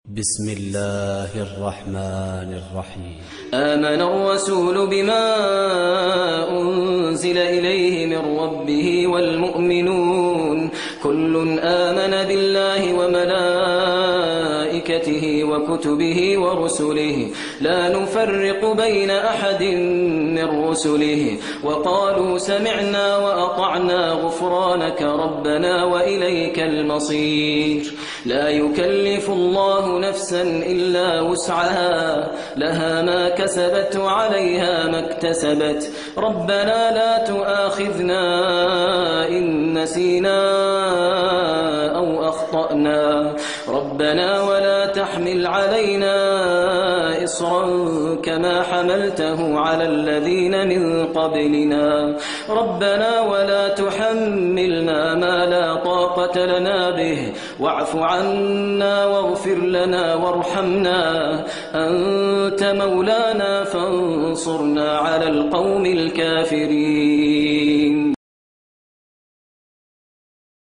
بسم الله الرحمن الرحيم. آمن الرسول بما أنزل إليه من ربه والمؤمنون كل آمن بالله وملائكته وكتبه ورسله لا نفرق بين أحد من رسله وقالوا سمعنا وأطعنا غفرانك ربنا وإليك المصير. لا يكلف الله نفسا إلا وسعها لها ما كسبت وعليها ما اكتسبت ربنا لا تؤاخذنا إن نسينا أو أخطأنا ربنا ولا تحمل علينا إصرا كما حملته على الذين من قبلنا ربنا ولا تحملنا ما لا طاقة لنا به واعف عنا واغفر لنا وارحمنا أنت مولانا فانصرنا على القوم الكافرين.